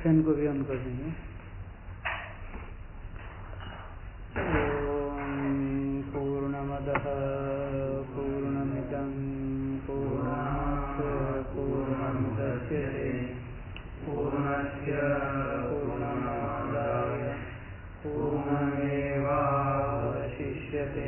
Fan को भी on कर देंगे। पूर्णमदः पूर्णमिदं पूर्णात् पूर्णमुदच्यते पूर्णस्य पूर्णमादाय पूर्णमेवावशिष्यते।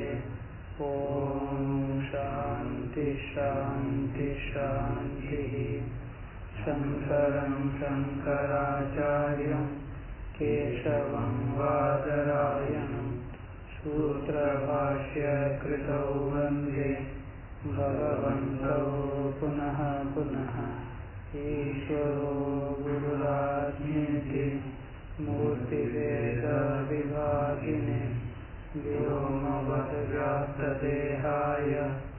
ॐ शान्ति शान्ति शान्तिः। शङ्करं शङ्कराचार्यं केशवं बादरायणं सूत्रभाष्यकृतौ वन्दे भगवन्तौ पुनः पुनः। ईश्वरो गुरुरात्मेति मूर्तिभेदविभागिने व्योमवद्व्याप्तदेहाय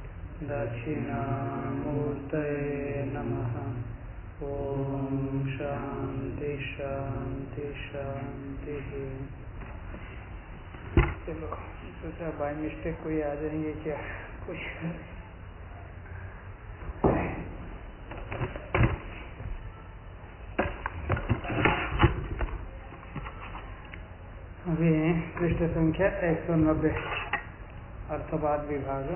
दक्षिणामूर्तये नमः। ओम शांति शांति शांति। चलो सोचा बाय मिस्टेक कोई आ जाएंगे क्या कुछ। अभी पृष्ठ संख्या 190 अर्थवाद विभाग।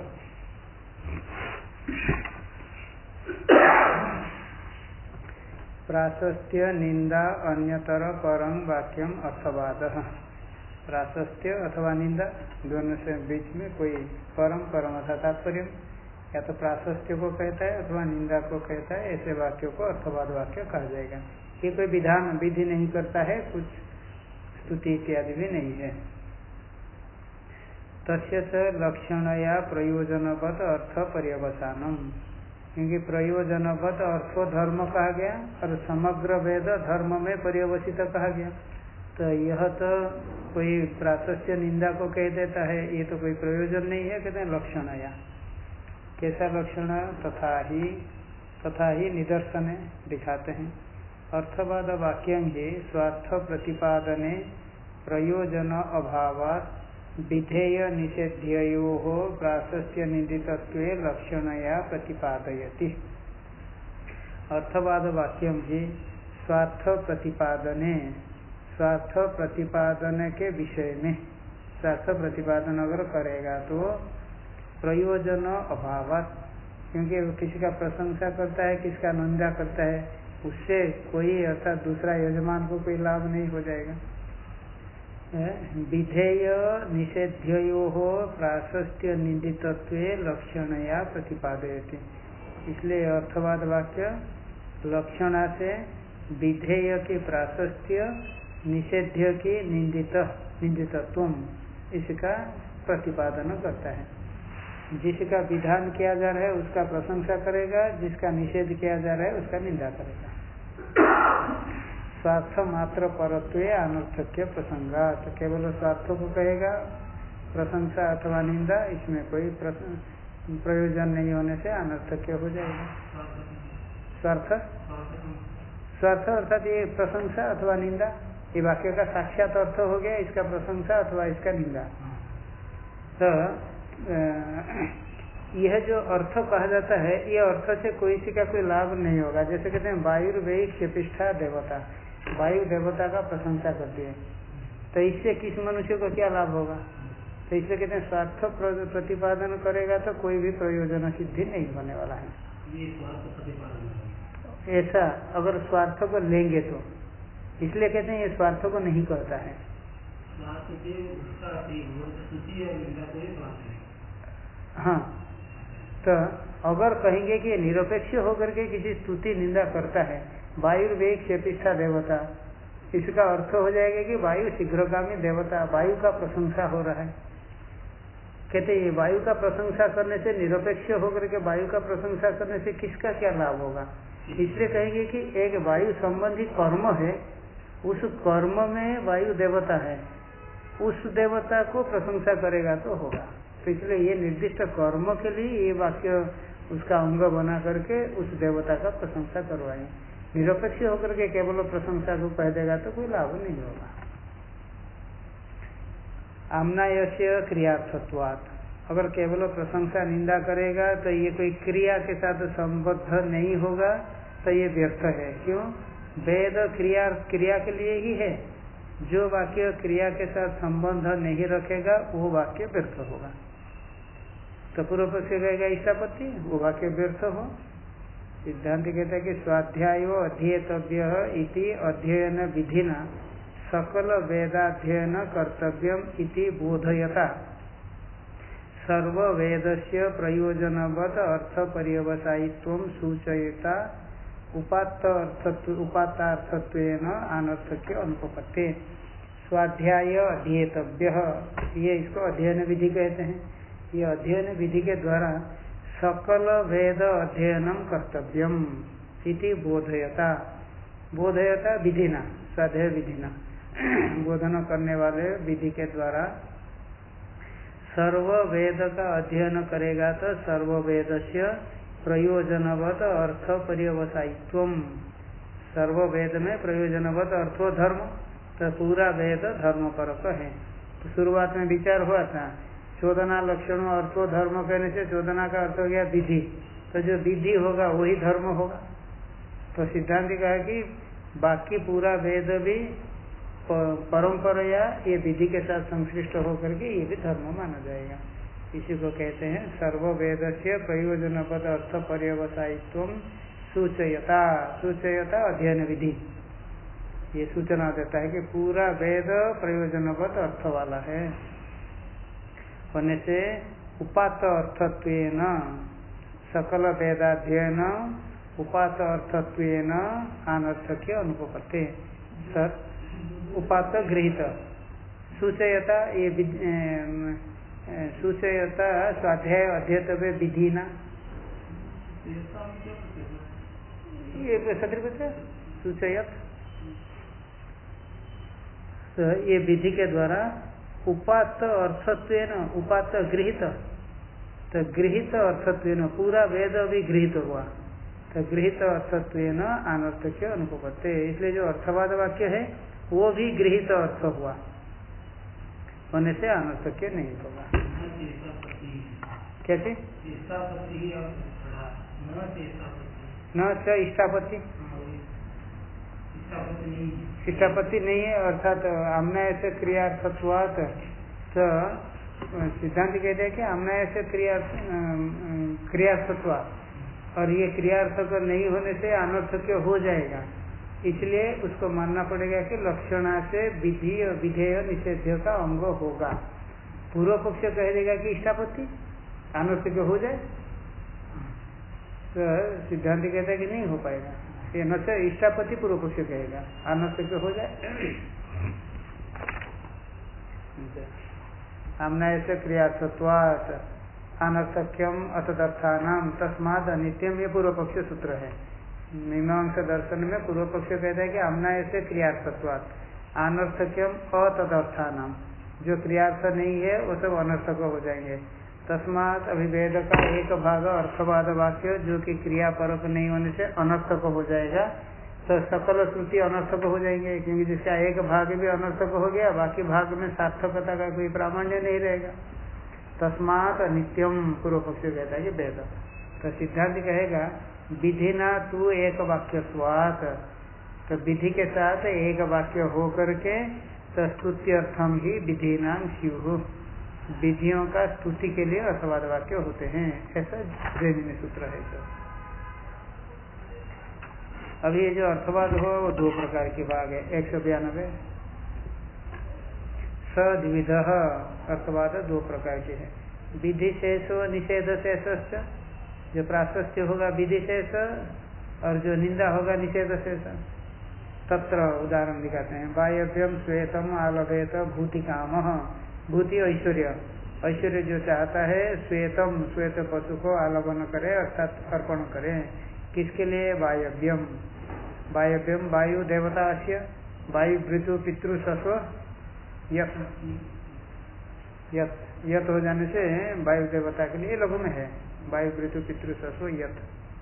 प्राशस्त्य निंदा अन्यतर परम वाक्यम अर्थवाद। प्राशस्त्य अथवा निंदा दोनों से बीच में कोई परम था तात्पर्य, या तो प्राशस्त्य को कहता है अथवा निंदा को कहता है, ऐसे वाक्यों को अर्थवाद वाक्य कहा जाएगा। ये कोई विधान विधि नहीं करता है, कुछ स्तुति इत्यादि भी नहीं है। तस्य च लक्षणया प्रयोजनवत अर्थ पर्यवसानम, क्योंकि प्रयोजनवत अर्थो धर्म कहा गया और समग्र वेद धर्म में पर्यवसित कहा गया। तो यह तो कोई प्राशस्त्य निंदा को कह देता है, ये तो कोई प्रयोजन नहीं है। कहते हैं लक्षणया, कैसा लक्षण? तथा ही निदर्शन दिखाते हैं। अर्थवाद वाक्यं ही स्वार्थ प्रतिपादने प्रयोजन अभावात् विधेय निषेध्ययोः प्राशस्त्य निंदितत्वे लक्षणया प्रतिपादयति। अर्थवाद वाक्यं ही स्वार्थ प्रतिपादन के विषय में, स्वार्थ प्रतिपादन अगर करेगा तो प्रयोजन अभावात्, क्योंकि वो किसी का प्रशंसा करता है, किसका निंदा करता है, उससे कोई अर्थात दूसरा यजमान को कोई लाभ नहीं हो जाएगा। विधेय निषेध्योः प्राशस्त्य निंदितत्वे लक्षणया प्रतिपादयति। इसलिए अर्थवाद वाक्य लक्षणा से विधेय की प्राशस्त्य, निषेध्य की निंदितत्व, इसका प्रतिपादन करता है। जिसका विधान किया जा रहा है उसका प्रशंसा करेगा, जिसका निषेध किया जा रहा है उसका निंदा करेगा। स्वार्थ मात्र परत्वे अनर्थक्य प्रसंगात, केवल स्वार्थ को कहेगा, प्रशंसा अथवा निंदा इसमें कोई प्रयोजन नहीं होने से अनर्थक्य हो जाएगा। स्वार्थ अर्थात ये प्रशंसा अथवा निंदा, ये वाक्य का साक्षात अर्थ हो गया, इसका प्रशंसा अथवा इसका निंदा। तो यह जो अर्थ कहा जाता है, ये अर्थ से कोई सी का कोई लाभ नहीं होगा। जैसे कहते हैं वायुर्वेयी क्षपिष्ठा देवता, वायु देवता का प्रशंसा करती है, तो इससे किस मनुष्य को क्या लाभ होगा? तो इसलिए कहते हैं स्वार्थ प्रतिपादन करेगा तो कोई भी प्रयोजन सिद्धि नहीं होने वाला है। ऐसा अगर स्वार्थ को लेंगे तो, इसलिए कहते हैं ये स्वार्थ को नहीं करता है। हाँ, तो अगर कहेंगे कि निरपेक्ष होकर के किसी स्तुति निंदा करता है, वायुर्वेयी क्षपिष्ठा देवता, इसका अर्थ हो जाएगा कि वायु शीघ्रगामी देवता, वायु का प्रशंसा हो रहा है। कहते हैं वायु का प्रशंसा करने से, निरपेक्ष होकर के वायु का प्रशंसा करने से किसका क्या लाभ होगा? इसलिए कहेंगे कि एक वायु संबंधी कर्म है, उस कर्म में वायु देवता है, उस देवता को प्रशंसा करेगा तो होगा। तो इसलिए ये निर्दिष्ट कर्म के लिए ये वाक्य उसका अंग बना करके उस देवता का प्रशंसा करवाएं। निरपेक्ष होकर के केवल प्रशंसा को कह देगा तो कोई लाभ नहीं होगा। आम्नायस्य क्रियार्थत्वात्, अगर केवल प्रशंसा निंदा करेगा तो ये कोई क्रिया के साथ संबद्ध नहीं होगा, तो ये व्यर्थ है। क्यों? वेद क्रिया क्रिया के लिए ही है। जो वाक्य क्रिया के साथ संबंध नहीं रखेगा वो वाक्य व्यर्थ होगा। तो पूर्व पक्ष कहेगा इष्टापत्ति, वो वाक्य व्यर्थ हो। सिद्धांत कहता है कि स्वाध्याय अध्येतव्य इति अध्ययन विधिना सकल वेदाध्ययन कर्तव्यम इति बोधयता सर्व वेदस्य प्रयोजनवद अर्थ पर्यवसायित्वं सूचयता उपात्तार्थत्वेन अनर्थक्य अनुपपत्ते। स्वाध्याय अध्येतव्य, ये इसको अध्ययन विधि कहते हैं। ये अध्ययन विधि के द्वारा सकल वेद अध्ययनम कर्तव्यम इति बोधयता, बोधयता विधिना, स्वाध्याय विधिना, बोधन करने वाले विधि के द्वारा सर्व वेद का अध्ययन करेगा तो सर्व वेद से प्रयोजनवत अर्थ पर्यवसायित्वम, सर्व वेद में प्रयोजनवत अर्थो धर्म, तो पूरा वेद धर्म परक है। तो शुरुआत में विचार हुआ था चोदना लक्षण अर्थो धर्म कहने से चोदना का अर्थ हो गया विधि, तो जो विधि होगा वही धर्म होगा। तो सिद्धांत कहा कि बाकी पूरा वेद भी परंपरा ये विधि के साथ संश्लिष्ट होकर के ये भी धर्म माना जाएगा। इसी को कहते हैं सर्व वेद से प्रयोजनपद अर्थ पर्यवसायित्व सूचयता, सूचयता अध्ययन विधि, ये सूचना देता है कि पूरा वेद प्रयोजनपद अर्थ वाला है होने से उपात अर्थत्वेन सकल वेदाध्ययन उपात अर्थत्वेन अनर्थक्य अनुपपत्ते। उपात गृहीत सूचयता, ये सूचयता स्वाध्याय अध्येतव्य विधिना, ये सदृश सूचयत, तो ये विधि के द्वारा उपात अर्थत्वेन, उपात गृहीत, तो गृहीत अर्थत्वेन पूरा वेद भी गृहीत हुआ, तो गृहीत अर्थत्वेन अनर्थक्य अनुपपत्ते। इसलिए जो अर्थवाद वाक्य है वो भी गृहीत अर्थ हुआ होने से अनर्थक्य नहीं होगा। कैसे न इष्टापत्ति, इष्टापत्ति नहीं है, अर्थात आम्नाय से क्रियार्थत्वात्, तो सिद्धांत कहते हैं कि आम्नाय से क्रियार्थत्वात्, और ये क्रियार्थक नहीं होने से अनर्थक्य हो जाएगा, इसलिए उसको मानना पड़ेगा कि लक्षणा से विधि और विधेय निषेध्य का अंग होगा। पूर्व पक्ष कह देगा कि इष्टापत्ति अनर्थक्य हो जाए, तो सिद्धांत कहता है कि नहीं हो पाएगा, ये न से इष्टापत्ति पूर्व पक्ष कहेगा अनर्थक्य हो जाए। आम्नाय से क्रियार्थत्वात् अनर्थक्यम अतदर्थानाम तस्माद अनित्यम, ये पूर्व पक्ष सूत्र है। मीमांसा दर्शन में पूर्व पक्ष कहता है कि आम्नाय से क्रियार्थत्वात् अनर्थक्यम अतदर्थानाम, जो क्रियार्थ नहीं है वो सब अनर्थक हो जाएंगे। तस्मात अभिवेद का एक भाग अर्थवाद वाक्य जो कि क्रियापरक नहीं होने से अनर्थक हो जाएगा, तो सकल श्रुति अनर्थक हो जाएंगे, क्योंकि जिसका एक भाग भी अनर्थक हो गया बाकी भाग में सार्थकता का कोई प्रामाण्य नहीं रहेगा। तस्मात नित्यम पूर्व पक्ष कहता है कि वेद, तो सिद्धांत कहेगा विधि ना तू एक वाक्यत्वात्, तो विधि के साथ एक वाक्य हो करके तो स्तुत्यर्थम ही विधि नाम स्युः, विधियों का स्तुति के लिए अर्थवाद वाक्य होते हैं, ऐसा जैन में सूत्र है। तो अभी ये जो अर्थवाद हो वो दो प्रकार के भाग है। 192 सद्विध अर्थवाद दो प्रकार के हैं। विधि शेषो निषेध शेष, जो प्राशस्त्य होगा विधि शेष और जो निंदा होगा निषेध शेष। तत्र उदाहरण दिखाते हैं, वायव्यम श्वेतम आलभेत भूति काम, भूति ऐश्वर्य, ऐश्वर्य जो चाहता है श्वेतम, श्वेत पशु को आलभन करे अर्थात अर्पण करे, किसके लिए? वायव्यम, वायव्यम वायु देवता अस्य, वायु भृतु पितृ सस्व यत, यत हो जाने से वायु देवता के लिए लघु में है, वायु भृतु पितृ सस्व यत।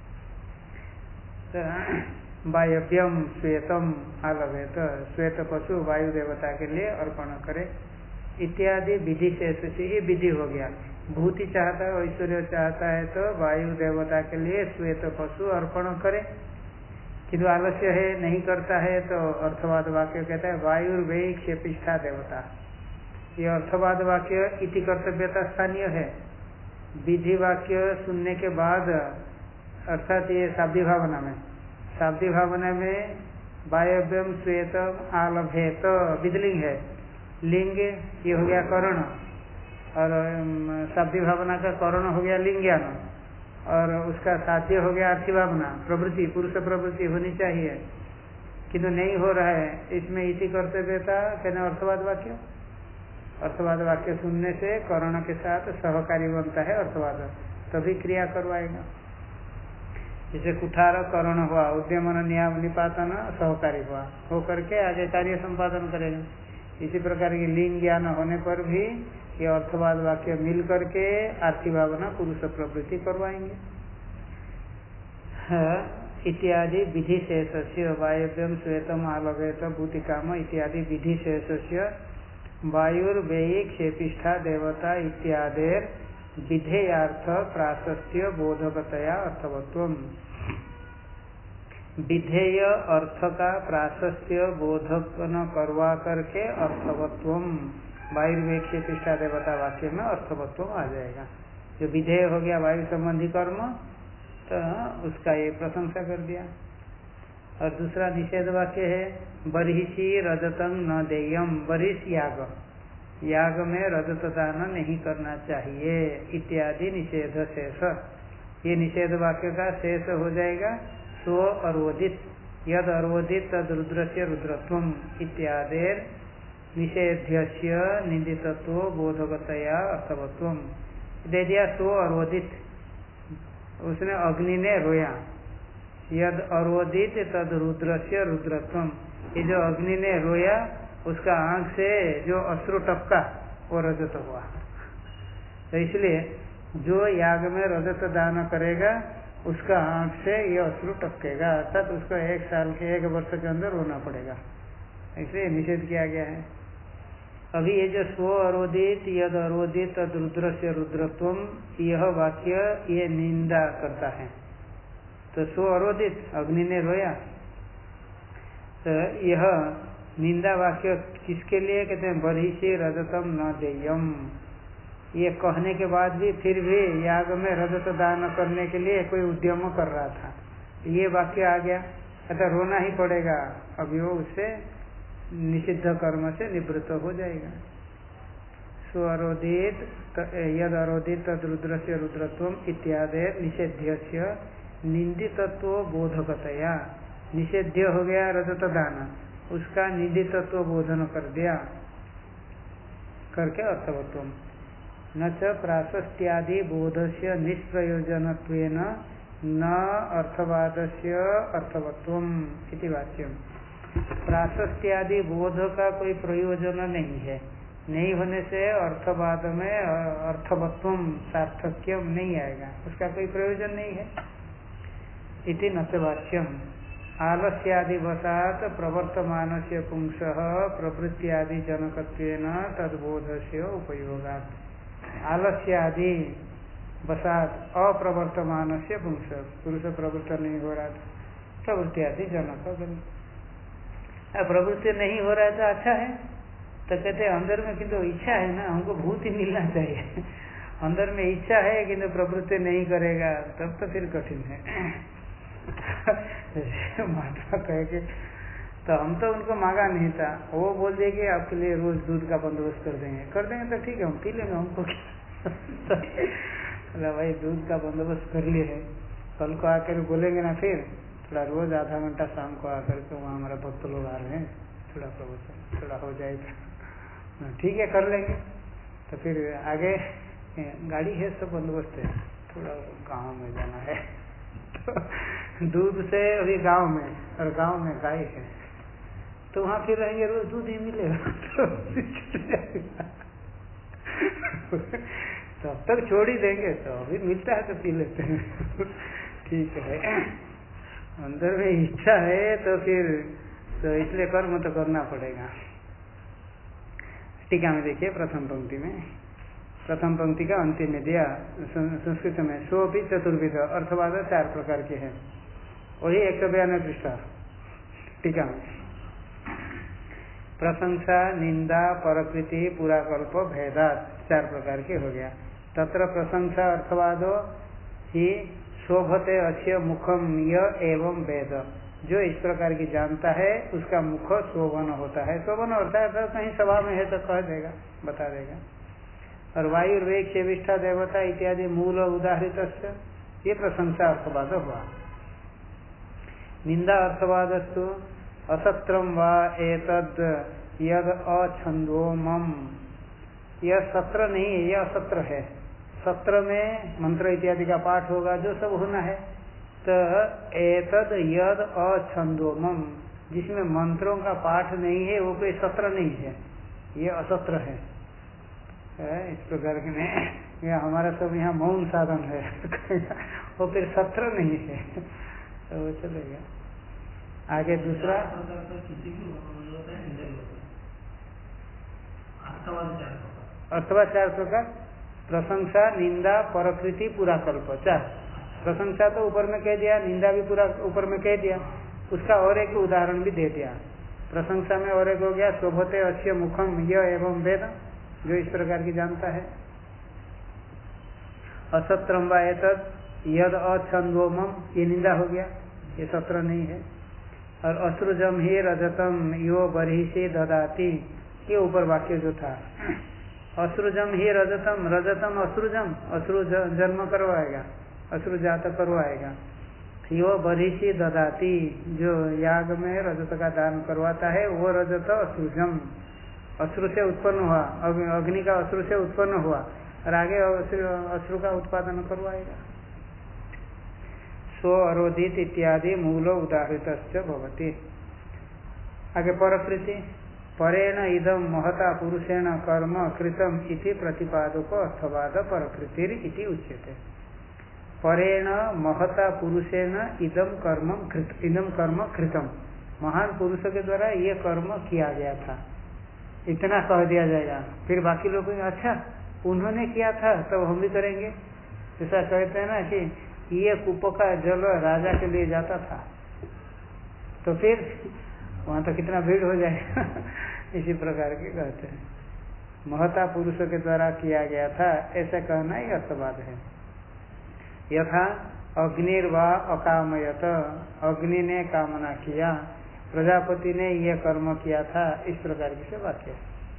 वायव्यम श्वेतम आलभेत, श्वेत पशु वायु देवता के लिए अर्पण करे इत्यादि विधि शेष से ये विधि हो गया। भूति चाहता है, ऐश्वर्य चाहता है तो वायु देवता के लिए श्वेत पशु अर्पण करे, किंतु आलस्य है, नहीं करता है, तो अर्थवाद वाक्य कहता है वायुर्वे क्षेपिष्ठा देवता। ये अर्थवाद वाक्य इति कर्तव्यता स्थानीय है। विधि वाक्य सुनने के बाद अर्थात ये शाब्दी भावना में, शाब्दी भावना में वायव्यम श्वेतम आलभेत विधलिंग है, लिंग ये हो गया करण, और शाब्दी भावना का करण हो गया लिंग्यान, और उसका साध्य हो गया अर्थी भावना, प्रवृत्ति पुरुष प्रवृत्ति होनी चाहिए, किंतु नहीं हो रहा है। इसमें इति कर्तव्यता कहना अर्थवाद वाक्य। अर्थवाद वाक्य सुनने से कर्ण के साथ सहकारी बनता है अर्थवाद, तभी क्रिया करवाएगा। जैसे कुठार कर्ण हुआ, उद्यमन नियाम निपातन सहकारी हुआ, हो करके आगे कार्य संपादन करेगा। इसी प्रकार की लिंग ज्ञान होने पर भी ये अर्थवाद वाक्य मिल करके आर्थिक भावना पुरुष प्रवृत्ति करवाएंगे। इत्यादि विधि शेषस्य वायव्यम श्वेतम आलवेत भूतिकाम इत्यादि विधि शेषस्य वायुर्वेयी क्षेपिष्ठा देवता इत्यादेर विधेयार्थ प्राशस्त्य बोधकतया अर्थवत्वम। विधेय अर्थ का प्राशस्त्य बोधन करवा करके अर्थवत्वम, वायुर्वेयी क्षेपिष्ठा देवता वाक्य में अर्थवत्वम आ जाएगा। जो विधेय हो गया वायु संबंधी कर्म, तो उसका ये प्रशंसा कर दिया। और दूसरा निषेध वाक्य है बर्हिषि रजतं न देयम, बर्हिष याग, याग में रजत दान नहीं करना चाहिए इत्यादि निषेध शेष। ये निषेध वाक्य का शेष हो जाएगा स्व अरोदित, यद अरोदित तद रुद्रस्य रुद्रत्वम इत्यादेर निषेध्यस्य निंदितत्व बोधकतया अर्थवत्वम। दे दिया स्व अरोदित, उसने अग्नि ने रोया, यद अरोदित तद रुद्रस्य रुद्रत्वम, ये जो अग्नि ने रोया उसका आंख से जो अश्रु टपका वो रजत हुआ। तो इसलिए जो याग में रजत दान करेगा उसका आंख से ये अश्रु टपकेगा, अर्थात उसको 1 साल के 1 वर्ष के अंदर रोना पड़ेगा, इसलिए निषेध किया गया है। अभी ये जो स्व अरोदित यद अरोदित तद रुद्रस्य रुद्रत्वम, यह वाक्य ये निंदा करता है। तो स्व अरोदित अग्नि ने रोया, तो यह निंदा वाक्य किसके लिए कहते हैं बर्हिषि रजतम न देयम। ये कहने के बाद भी फिर भी याग में रजत दान करने के लिए कोई उद्यम कर रहा था, ये वाक्य आ गया, अतः रोना ही पड़ेगा। अभी वो उससे निषिद्ध कर्म से निवृत्त हो जाएगा। स्वरोदित यद अरोदित तद रुद्रस्य रुद्रत्वम इत्यादि निषेध्यस्य निंदितत्व बोधकतया, निषेध्य हो गया रजत दान, उसका निंदितत्व बोधन कर दिया करके अर्थवत्वम। न च प्राशस्त्यादि बोधस्य निष्प्रयोजनत्वेन न अर्थवादस्य अर्थवत्वम इति वाक्यम। प्राशस्त्यादि बोध का कोई प्रयोजन नहीं है, नहीं होने से अर्थवाद में अर्थवत्वम सार्थक्यम नहीं आएगा, उसका कोई प्रयोजन नहीं है। इति न च वाक्यम। आलस्यादि वसात प्रवर्तमानस्य पुंसः प्रवृत्त्यादि जनकत्वेन तद्बोधस्य उपयोगात्। आलस्यादि वसात अप्रवर्तमानस्य पुंस, पुरुष प्रवृत्त नहीं हो रहा, प्रवृत्त्यादि जनक, प्रवृत्ति नहीं हो रहा है तो अच्छा है, तो कहते हैं अंदर में किंतु इच्छा है ना, हमको भूत ही मिलना चाहिए। अंदर में इच्छा है किंतु प्रवृत्ति नहीं करेगा तब तो फिर कठिन है। महात्मा कहे कि तो हम तो उनको मांगा नहीं था, वो बोल दिए कि आपके लिए रोज दूध का बंदोबस्त कर देंगे तो ठीक है हम पी लेंगे, हमको क्या भाई दूध का बंदोबस्त कर लिए है, कल को आकर बोलेंगे ना फिर थोड़ा रोज आधा घंटा शाम को आकर के वहाँ हमारा भक्त लोग आ रहे हैं, थोड़ा प्रवचन थोड़ा हो जाएगा, ठीक है कर लेंगे। तो फिर आगे गाड़ी है सब बंदोबस्त है, थोड़ा गांव में जाना है तो दूध से अभी गांव में, और गांव में गाय है तो वहाँ फिर रहेंगे रोज दूध ही मिलेगा तो अब तक छोड़ ही देंगे, तो अभी मिलता है तो पी लेते हैं ठीक है। अंदर में इच्छा है तो फिर तो इसलिए कर्म तो करना पड़ेगा। टीका में देखिए प्रथम पंक्ति में, प्रथम पंक्ति का अंतिम में दिया संस्कृत में, सो भी चतुर्विध अर्थवाद 4 प्रकार के हैं। वही 192 पृष्ठ टीका में। प्रशंसा निंदा परकृति पुराकल्प भेदात 4 प्रकार के हो गया। तत्र प्रशंसा अर्थवादो ही शोभते अस्य मुखम य एवं वेद, जो इस प्रकार की जानता है उसका मुख शोभन होता है। शोभन होता है तो कहीं सभा में है तो कह देगा, बता देगा। और वायुर्वेग चेविष्ठा देवता इत्यादि मूल उदाहरित, ये प्रशंसा अर्थवाद हुआ। निंदा अर्थवादस्तु असत्रम वा एतद यद अछंदोमम, यह सत्र नहीं है, यह असत्र है। सत्र में मंत्र इत्यादि का पाठ होगा, जो सब होना है। तो एतद यद अछंदोमम, जिसमें मंत्रों का पाठ नहीं है वो कोई सत्र नहीं है, ये असत्र है। इस प्रकार के नहीं, यह हमारा सब यहाँ मौन साधन है वो फिर सत्र नहीं है, तो वो चलेगा। आगे दूसरा अथवा 4 प्रकार, प्रशंसा निंदा परकृति पुराकल्प 4। प्रशंसा तो ऊपर में कह दिया, निंदा भी पूरा ऊपर में कह दिया, उसका और एक उदाहरण भी दे दिया। प्रशंसा में और एक हो गया शोभते अस्य मुखम य एवं वेद, जो इस प्रकार की जानता है। असत्रम वा एतद यद अछंदोमम, ये निंदा हो गया, ये सत्र नहीं है। और अश्रुजम ही रजतम यो बर्हिषि ददाति, ये ऊपर वाक्य जो था। अश्रुजम ही रजतम, रजतम अश्रुजम, अश्रु जन्म करवाएगा, अश्रु जात करवाएगा। यो बर्हिषि ददाति, जो याग में रजत का दान करवाता है वो रजत अश्रुजम, अश्रु से उत्पन्न हुआ, अग्नि का अश्रु से उत्पन्न हुआ और आगे अश्रु का उत्पादन करवाएगा। स्व अरोधित इत्यादि मूल उदाहृत भवति। आगे परकृति, परेण इदम महता पुरुषेण कर्म कृतम इति प्रतिपादक अर्थवाद परकृतिर इति उच्यते। परेण महता पुरुषेण इदम कर्म कृतम, महान पुरुषों के द्वारा ये कर्म किया गया था, इतना कह दिया जाएगा। फिर बाकी लोग अच्छा उन्होंने किया था तब हम भी करेंगे, ऐसा कहते हैं ना कि ये कूप का जल राजा के लिए जाता था, तो फिर वहां तो कितना भीड़ हो जाएगा इसी प्रकार के कहते हैं। महता पुरुषों के द्वारा किया गया था, ऐसा कहना ही अर्थवाद है। यथा अग्निर्वा अकामयत, अग्नि ने कामना किया, प्रजापति ने यह कर्म किया था, इस प्रकार की से वाक्य।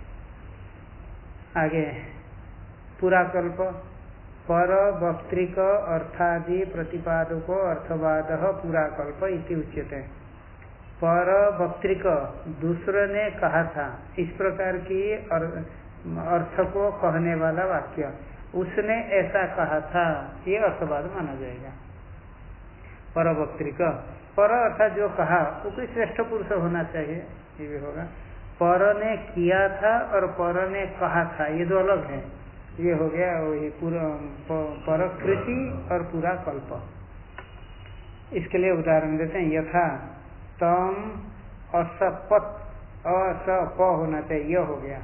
आगे पुराकल्प, पर वक्तृक अर्थादि प्रतिपादको अर्थवाद पुराकल्प इति उच्यते। पर वक्तृक, दूसरे ने कहा था, इस प्रकार की अर्थ को कहने वाला वाक्य, उसने ऐसा कहा था, ये अर्थवाद माना जाएगा। पर वक्तृक, पर अर्थात जो कहा वो कोई श्रेष्ठ पुरुष होना चाहिए, ये भी होगा। पर ने किया था और पर ने कहा था, ये दो अलग है। ये हो गया वही परकृति और पूरा कल्प। इसके लिए उदाहरण देते हैं। यथा तम असपत, असप होना चाहिए, यह हो गया।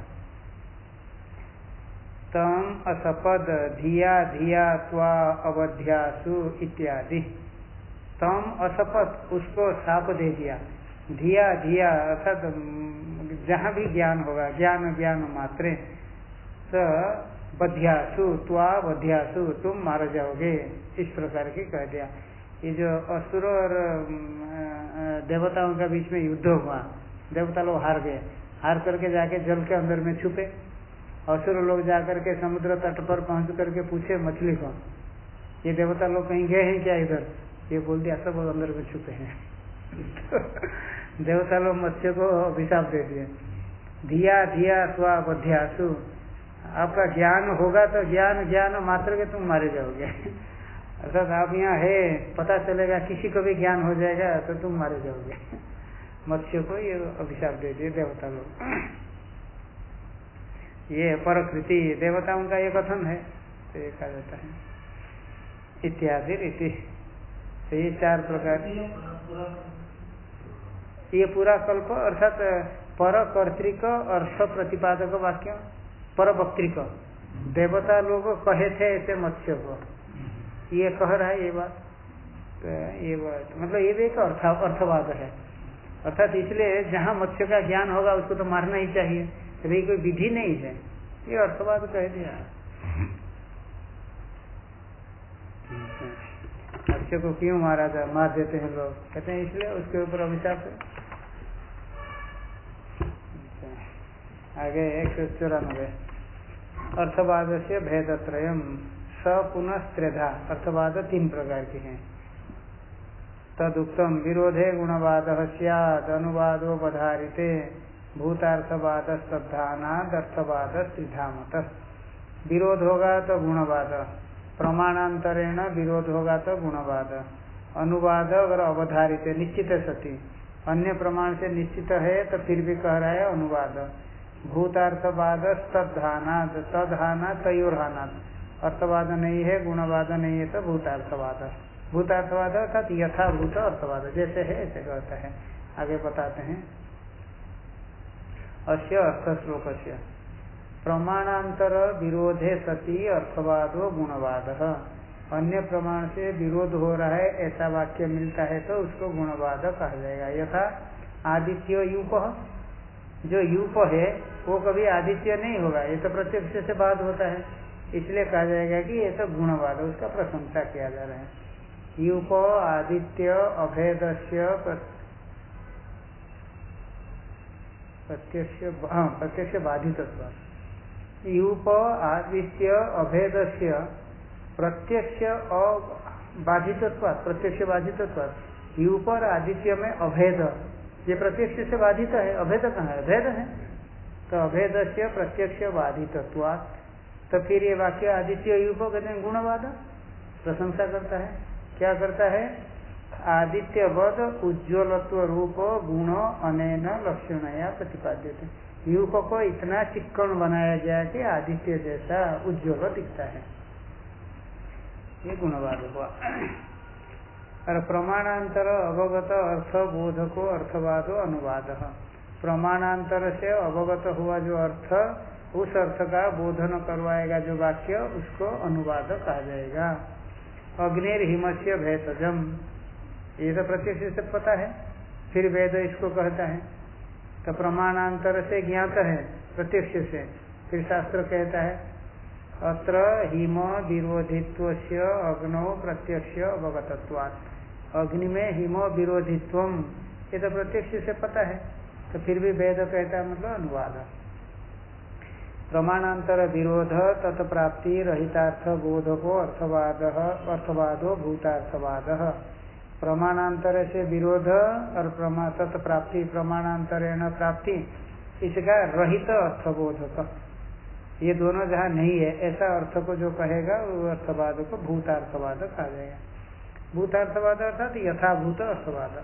तम असपद धिया धिया त्वा अवध्यासु इत्यादि। तम असपत, उसको साप दे दिया। धिया धिया अर्थात जहाँ भी ज्ञान होगा, ज्ञान ज्ञान मात्रे, तो बध्यासु त्वा बध्यासु, तुम मारे जाओगे, इस प्रकार की कह दिया। ये जो असुर और देवताओं के बीच में युद्ध हुआ, देवता लोग हार गए, हार करके जाके जल के अंदर में छुपे। असुर लोग जाकर के समुद्र तट पर पहुंच करके पूछे मछली को, ये देवता लोग कहीं गए हैं क्या इधर? ये बोल दिया सब अंदर में छुपे हैं देवता लोग मत्स्य को अभिशाप दे दिए। धिया धिया स्वा बध्यासु, आपका ज्ञान होगा तो ज्ञान ज्ञान मात्र के तुम मारे जाओगे अर्थात आप यहाँ है, पता चलेगा किसी को भी ज्ञान हो जाएगा तो तुम मारे जाओगे मत्स्य को ये अभिशाप दे दिए देवता लोग। ये परकृति देवताओं का ये कथन है, तो ये कहा जाता है इत्यादि रीति। तो ये 4 प्रकार, ये पूरा कल्प अर्थात पर कर्तृक अर्थ प्रतिपादक वाक्य। पर वक्तृक, देवता लोग कहे थे ऐसे मत्स्य को, ये कह रहा है ये बात, तो ये मतलब ये भी एक अर्थवाद है। अर्थात इसलिए जहाँ मत्स्य का ज्ञान होगा उसको तो मारना ही चाहिए, अभी कोई विधि नहीं है, ये अर्थवाद कह दिया। मत्स्य को क्यों मारा जाए, मार देते हैं लोग, कहते हैं इसलिए उसके ऊपर अभिशाप है। आगे 194 अर्थवाद से भेदत्रयम् स पुनः त्रेधा। अर्थवाद 3 प्रकार के हैं। तदुक्तम विरोधे गुणवाद स्यात् अनुवादोपधारिते भूतार्थवाद स्तब्धानाद अर्थवाद त्रिधा मतः। विरोध होगा तो गुणवाद, प्रमाणांतरेण विरोध होगा तो गुणवाद, अनुवाद अगर अवधारित निश्चित सती अन्य प्रमाण से निश्चित है तो फिर भी कह रहा है अनुवाद। भूतार्थवाद तद्धानाद, तद्धानाद तयोर्हानाद, अर्थवाद नहीं है गुणवाद नहीं है तो भूतार्थवाद। भूतार्थवाद अर्थात यथाभूत अर्थवाद, जैसे है ऐसे कहता है। आगे बताते हैं अस्य अर्थ श्लोकस्य प्रमाणांतर विरोधे सति अर्थवादो गुणवाद। अन्य प्रमाण से विरोध हो रहा है ऐसा वाक्य मिलता है तो उसको गुणवाद कहा जाएगा। यथा आदित्य यूप, जो यूप है वो कभी आदित्य नहीं होगा, ये तो प्रत्यक्ष से बात होता है, इसलिए कहा जाएगा कि ये तो गुणवाद, उसका प्रशंसा किया जा रहा है। यूप आदित्य अभेदस्य प्रत्यक्ष बाधितत्व। यूप आदित्य अभेदस्य प्रत्यक्ष बाधितत्व, प्रत्यक्ष बाधितत्व। यूप और आदित्य में अभेद, ये प्रत्यक्ष से बाधित है, अभेद कहाँ है, अभेद है, तो अभेद से प्रत्यक्ष बाधितत्वात्। तो फिर ये वाक्य आदित्य यूप कहते हैं गुणवाद, प्रशंसा करता है। क्या करता है, आदित्यवद उज्ज्वलत्व रूप गुण अनेन लक्षणया प्रतिपाद्यते। यूप को इतना चिक्कण बनाया गया कि आदित्य जैसा उज्ज्वल दिखता है, ये गुणवाद हुआ। और प्रमाणांतर अवगत अर्थ बोधको अर्थवादो अनुवाद। प्रमाणांतर से अवगत हुआ जो अर्थ, उस अर्थ का बोधन करवाएगा जो वाक्य, उसको अनुवाद कहा जाएगा। अग्निर हिमस्य भेषजम, ये तो प्रत्यक्ष से पता है, फिर वेद इसको कहता है, तो प्रमाणांतर से ज्ञात है प्रत्यक्ष से, फिर शास्त्र कहता है अत्र हिम विरोधित्वस्य अग्नौ प्रत्यक्ष अवगतत्वात्। अग्नि में हिम विरोधित्वम, ये तो प्रत्यक्ष से पता है, तो फिर भी वेद कहता है, मतलब अनुवाद। प्रमाणांतर विरोध तत्प्राप्ति रहितार्थ बोधको अर्थवादो भूतार्थवाद। प्रमाणांतर से विरोध और तत्प्राप्ति प्रमाणांतरेण प्राप्ति, इसका रहित अर्थबोधक, ये दोनों जहाँ नहीं है ऐसा अर्थ को जो कहेगा वो अर्थवाद को भूतार्थवाद कहा जाएगा। भूतार्थवाद अर्थात यथाभूत अर्थवाद।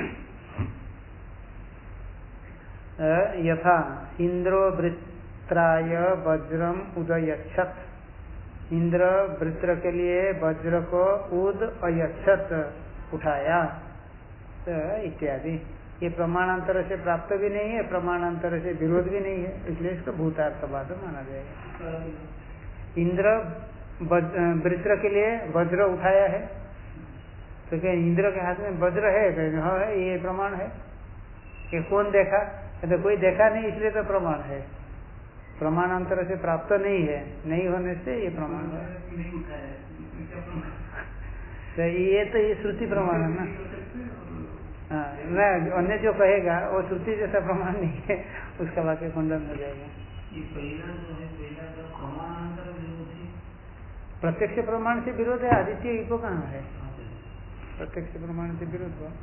यथा इंद्रो वृत्राय वज्रम उदयच्छत, इंद्र वृत्र के लिए वज्र को उद अयच्छत उठाया, इत्यादि। ये प्रमाणांतर से प्राप्त भी नहीं है, प्रमाणांतर से विरोध भी नहीं है, इसलिए इसको भूतार्थवाद माना जाएगा। इंद्र वृत्र के लिए वज्र उठाया है, तो क्या इंद्र के हाथ में वज्र है, हाँ है, ये प्रमाण है। ये कौन देखा, तो कोई देखा नहीं, इसलिए तो प्रमाण है। प्रमाणांतर से प्राप्त नहीं है, नहीं होने से ये प्रमाण है। तो ये श्रुति प्रमाण है ना। हाँ, न अन्य जो कहेगा वो श्रुति जैसा प्रमाण नहीं है, उसका वाक्य खंडन हो जाएगा। प्रत्यक्ष प्रमाण से विरोध है, आदित्य यूप कहाँ है, प्रत्यक्ष प्रमाण से विरोध हुआ।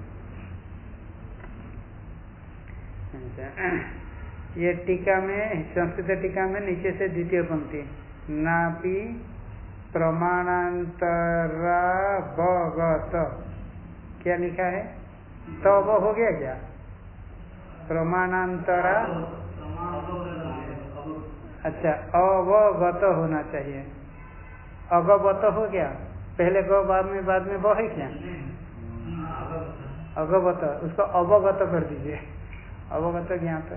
ये टीका में, संस्कृत टीका में नीचे से द्वितीय पंक्ति, नापि प्रमाणांतरावगत, क्या लिखा है, तो वो हो गया क्या, प्रमाणांतरा, अच्छा अवगत होना चाहिए, अगवत हो गया, पहले गो बाद में वो है क्या, अगवत, उसको अवगत कर दीजिए, अवगत ज्ञात।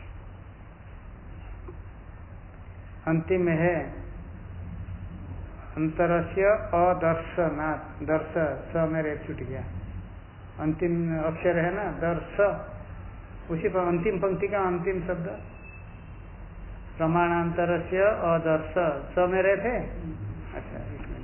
अंतिम में है अंतरस्य अदर्शनात्, दर्श स मेरे छूट गया, अंतिम अक्षर है ना दर्श, उसी पर अंतिम पंक्ति का अंतिम शब्द प्रमाणांतरस्य अदर्श स मेरे थे। अच्छा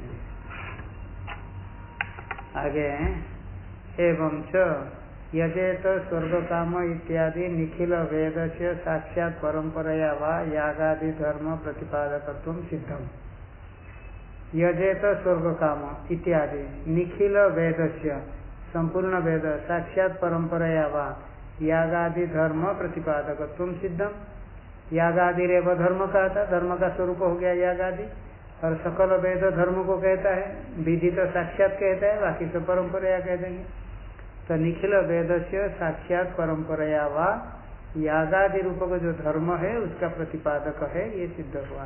आगे एवं च यजेत स्वर्ग काम इत्यादि निखिल वेद से साक्षात परंपरया वा यागादि धर्म प्रतिपादकत्व सिद्धम। यजेत स्वर्ग काम इत्यादि निखिल वेद से संपूर्ण वेद साक्षात परंपरया वा यागादि धर्म प्रतिपादकत्व सिद्धम। यागादि रेव धर्म का था, धर्म का स्वरूप हो गया यागादि, और सकल वेद धर्म को कहता है, विधि तो साक्षात कहता है, बाकी तो परंपराया कह देंगे। तो निखिल वेद से साक्षात परंपराया वा यागादि रूप का जो धर्म है उसका प्रतिपादक है, ये सिद्ध हुआ।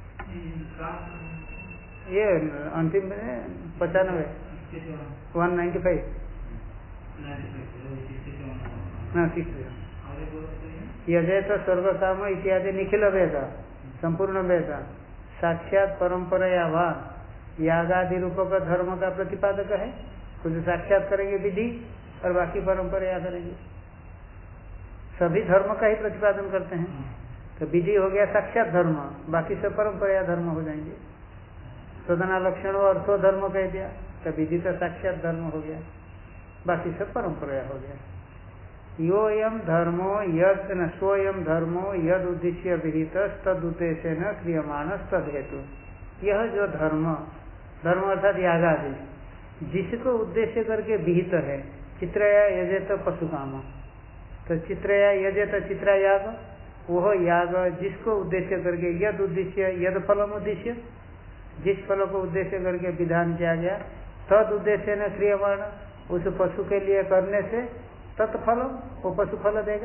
ये अंतिम में 95 195 यजेत स्वर्ग काम इत्यादि निखिल वेद संपूर्ण वेद साक्षात परंपराया वा यागादि रूप का धर्म का प्रतिपादक है। कुछ साक्षात करेंगे विधि और बाकी परंपराया करेंगे, सभी धर्म का ही प्रतिपादन करते हैं। तो विधि हो गया साक्षात धर्म, बाकी सब परंपराया धर्म हो जाएंगे। सदना लक्षण और अर्थो धर्म कह दिया तो विधि तो साक्षात धर्म हो गया, बाकी सब परंपराया हो गया। योयम धर्मो यद न स्वयं धर्मो यद उद्देश्य विहित तद उद्देश्य न क्रियमाण तद हेतु। यह जो धर्म, धर्म अर्थात यागादि, जिसको उद्देश्य करके विहित है, चित्रया यजेत पशु काम, तो चित्रया यजेत चित्रा याग, वह याग जिसको उद्देश्य करके यद उद्देश्य यद फलम उद्देश्य, जिस फल को उद्देश्य करके विधान किया गया, तद उद्देश्य न क्रियमाण, उस पशु के लिए करने से तत्फल वो पशु फल देगा।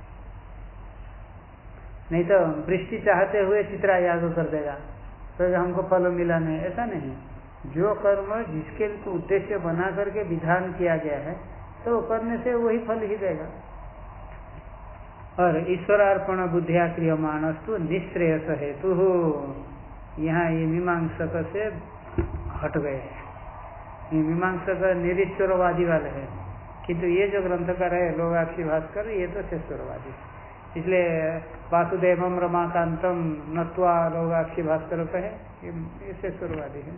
नहीं तो वृष्टि चाहते हुए चित्रा याग कर देगा तो हमको फल मिला नहीं, ऐसा नहीं। जो कर्म जिसके उद्देश्य बना करके विधान किया गया है तो करने से वही फल ही देगा। और ईश्वरार्पण बुद्धिया क्रियमाणस्तु निश्रेयस हेतु, यहाँ ये मीमांसक से हट गए। ये मीमांसक निरीश्वरवादी वाले हैं, किंतु ये जो ग्रंथकार है लोगाक्षी भास्कर, ये तो शेश्वरवादी। इसलिए वासुदेवम रमाकांतम नत्वा लोगाक्षी भास्कर पे है, ये शेश्वरवादी है।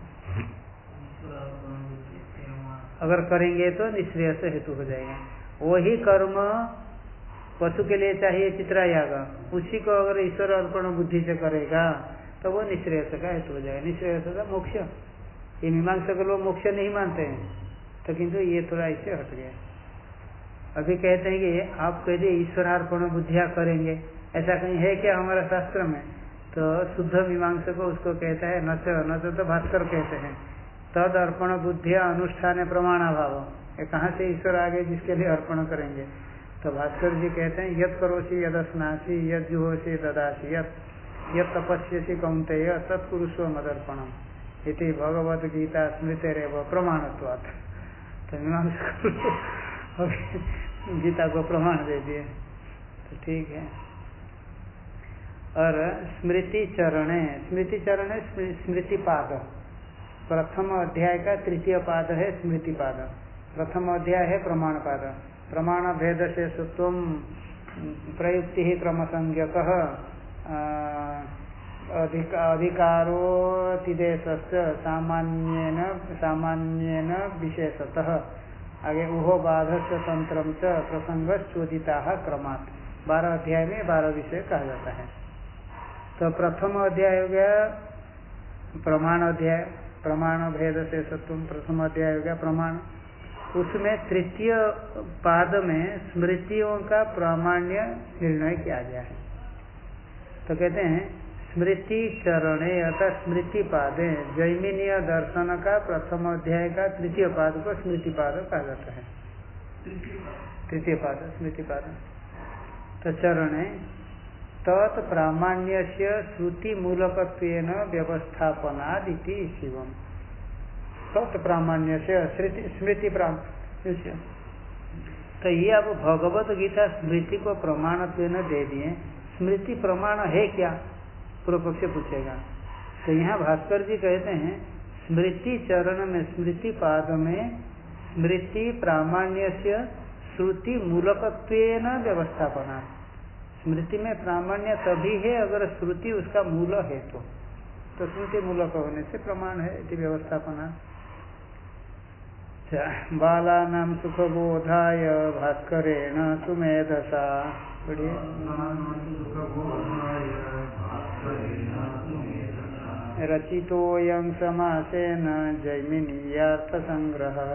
अगर करेंगे तो निश्रेयस हेतु हो जाएगा। वही कर्म पशु के लिए चाहिए चित्रा याग, उसी को अगर ईश्वर अर्पण बुद्धि से करेगा तो वो निश्रेयस का हेतु हो जाएगा। निश्रेयस का मोक्ष, ये मीमांसक लोग मोक्ष नहीं मानते हैं, तो किंतु ये थोड़ा इससे हट गया। अभी कहते हैं कि आप पहले ईश्वरार्पण बुद्धिया करेंगे, ऐसा कहीं है क्या हमारा शास्त्र में? तो शुद्ध मीमांसक उसको कहता है न तो भास्कर कहते हैं तद अर्पण बुद्धिया अनुष्ठान प्रमाणाभाव। ये कहाँ से ईश्वर आगे जिसके लिए अर्पण करेंगे? तो भास्कर जी कहते हैं यद करोषि यदस्नासी यद जुहोषि ददासी यद तपस्यसि कौन्तेय तत्कुरुष्व मदर्पणम इति भगवद गीता स्मृतिरेव प्रमाणत्वात्। तो मीमांसक गीता को प्रमाण दे दिए, तो ठीक है। और स्मृति चरणे, स्मृति चरण स्मृति पाद, प्रथम अध्याय का तृतीय पाद है स्मृति पाद। प्रथम अध्याय है प्रमाण पाद। प्रमाण भेद से सुत्वम प्रयुक्ति ही क्रम संज्ञक अधिकारोतिदेशस्य सामान्येन विशेषतः। आगे उहो बाधस्य तंत्रम च प्रसंग चोदिता क्रमात्। 12 अध्याय में 12 विषय कहा जाता है। तो प्रथम अध्याय हो गया प्रमाण अध्याय, प्रमाण भेद से सत्वम। प्रथम अध्याय हो गया प्रमाण। उसमें तृतीय पाद में स्मृतियों का प्रामाण्य निर्णय किया गया है। तो कहते हैं स्मृति चरणे अर्थात स्मृति पादे, जैमिनीय दर्शन का प्रथम अध्याय का तृतीय पाद को स्मृति पाद कहा जाता है। तृतीय पाद स्मृति पाद। तो चरणे तत् प्रामाण्य से श्रुति मूलकत्वेन व्यवस्थापनादिति शिवम। तत् प्रामाण्य से स्मृति प्रामाण्य। तो ये अब भगवत गीता स्मृति को प्रमाणत्वेन दे दिए। स्मृति प्रमाण है क्या? पूर्व पक्ष पूछेगा। तो यहाँ भास्कर जी कहते हैं स्मृति चरण में, स्मृति पाद में स्मृति प्रामाण्य से श्रुति मूलकत्वेन व्यवस्थापना। स्मृति में प्रामाण्य तभी है अगर श्रुति उसका मूल है तो श्रुति मूलक होने से प्रमाण है इति व्यवस्थापना। बालानां सुखबोधाय भास्करेण सुमेधसा। रचितोऽयं समासेन जैमिनीयार्थसंग्रहः।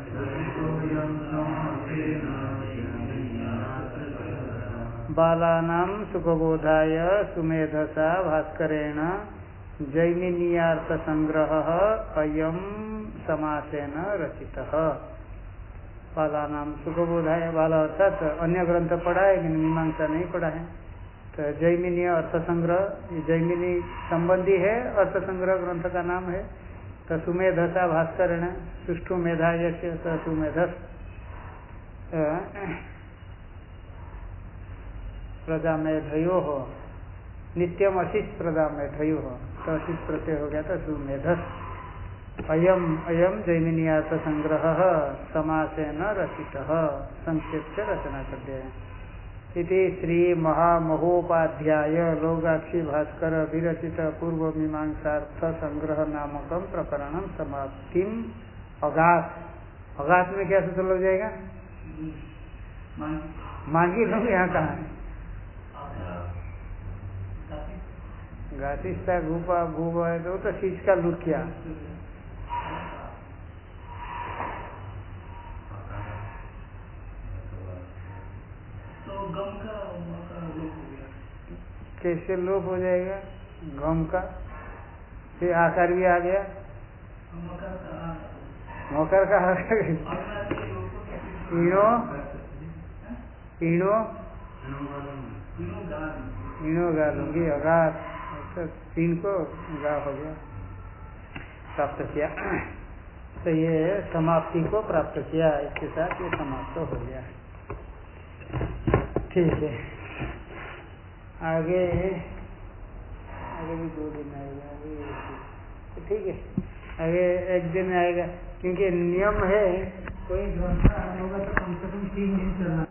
बालानां सुखबोधाय सुमेधसा भास्करेण जैमिनीयार्थसंग्रहः अयं समासेन रचितः। बालानां सुखबोधाय, बाला अर्थात अन्य ग्रंथ पढ़ा है लेकिन मीमांसा नहीं पढ़ा है, तो जैमिनी अर्थ संग्रह, जैमिनी संबंधी है, अर्थ संग्रह ग्रंथ का नाम है। तो सुमेधसा भास्करेण सुष्ठु मेधाय से सुमेधस प्रजा मेधयो हो, नित्यम अशिष्ट प्रजा मेधयो हो, तो अशिष्ट प्रत्यय हो गया था सुमेधस। अयम अयम जैमिनीयार्थ संग्रह समासेन रचितः। संक्षेप से रचना करते हैं। इति श्री महामहोपाध्याय लोगाक्षी भास्कर विरचित पूर्व मीमांसार्थ संग्रह नामकम प्रकरणम समाप्तिम अगात। अगात में क्या सूत्र लग जाएगा? मांगी लोग यहाँ कहा है? घाटिस्ता घूपा भूवा है तो चीज का लुकिया। तो गम का लोप हो गया। कैसे लोप हो जाएगा? गम का फिर आकार भी आ गया, मकर का आ गया। इनो गा लूंगी, अगात तो तीन को गा हो गया, प्राप्त किया। तो ये समाप्ति को प्राप्त किया, इसके साथ ये समाप्त हो गया। ठीक है, आगे भी 2 दिन आएगा अभी। ठीक है, आगे 1 दिन आएगा, क्योंकि नियम है कोई ग्रंथ होगा तो कम से कम 3 दिन चलना।